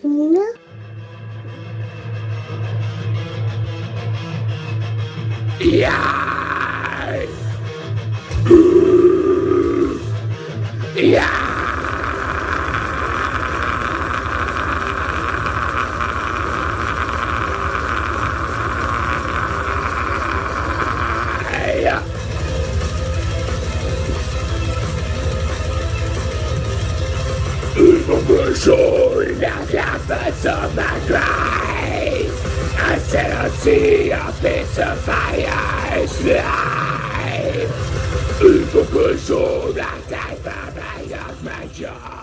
Nina? Yeah! Yeah! Soul of the birds of my cry. I said I'll see a bit of fire slide. Soul like that, of my joy.